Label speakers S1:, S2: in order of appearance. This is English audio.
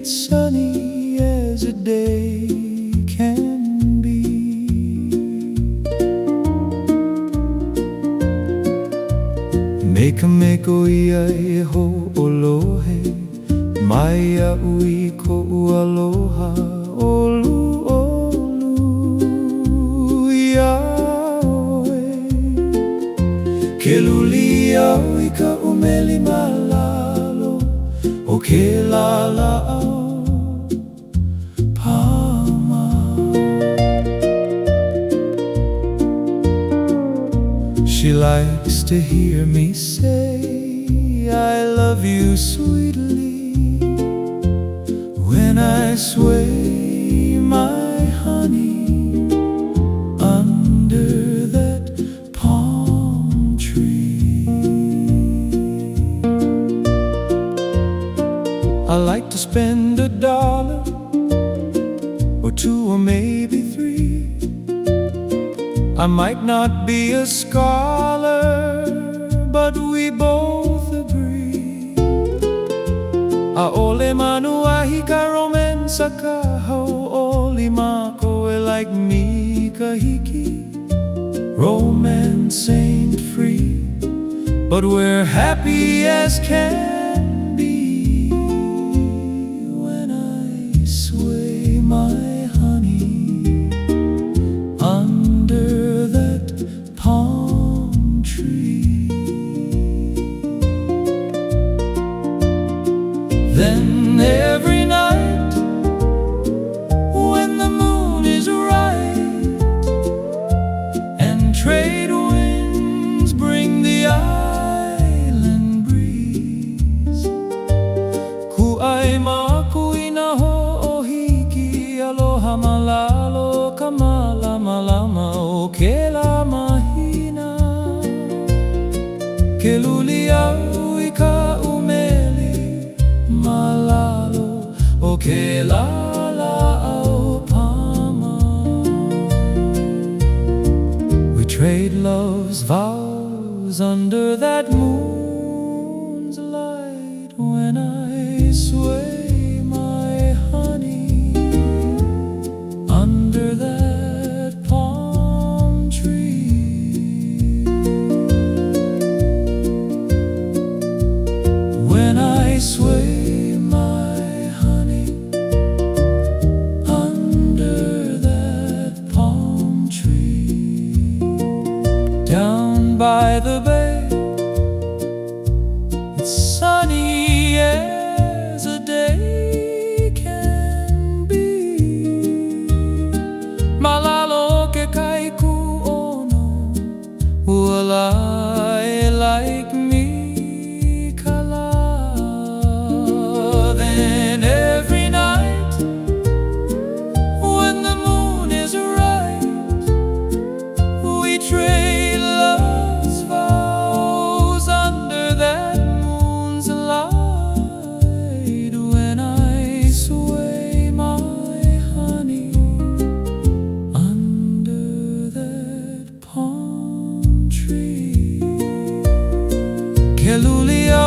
S1: sunny as a day can be. Meka ia e ho olohe, mai a'u I ko'u aloha, olu olu ia oe. Ke luli au I ka'u meli malalo o ke lala'au pama. She likes to hear me say I love you sweetly when I sway my honey under that palm tree. I like to spend $1 or $2 or maybe $3. I might not be a scholar, but we both agree. A'ole manuahi ka romansa ka hau'oli makoe like me kahiki. Romance ain't free, but we're happy as can be when I sway my honey under that palm tree. Then every night when the moon is right and trade winds bring the island breeze, ku'ai makui na ho'ohiki, aloha malalo ka malama o ke la mahina. Ke luli au I ka'u meli malalo o ke lala'au pama. We trade love's vows under that moon's light when I sway my honey under that palm tree. When I sway my honey under that palm tree. Down by the bay, it's sunny as a day can be. Malalo ke kaiku ono, ualai like me kala. Then every night when the moon is right, we trade love's vows under that moon's light when I sway my honey under that palm tree. Ke luli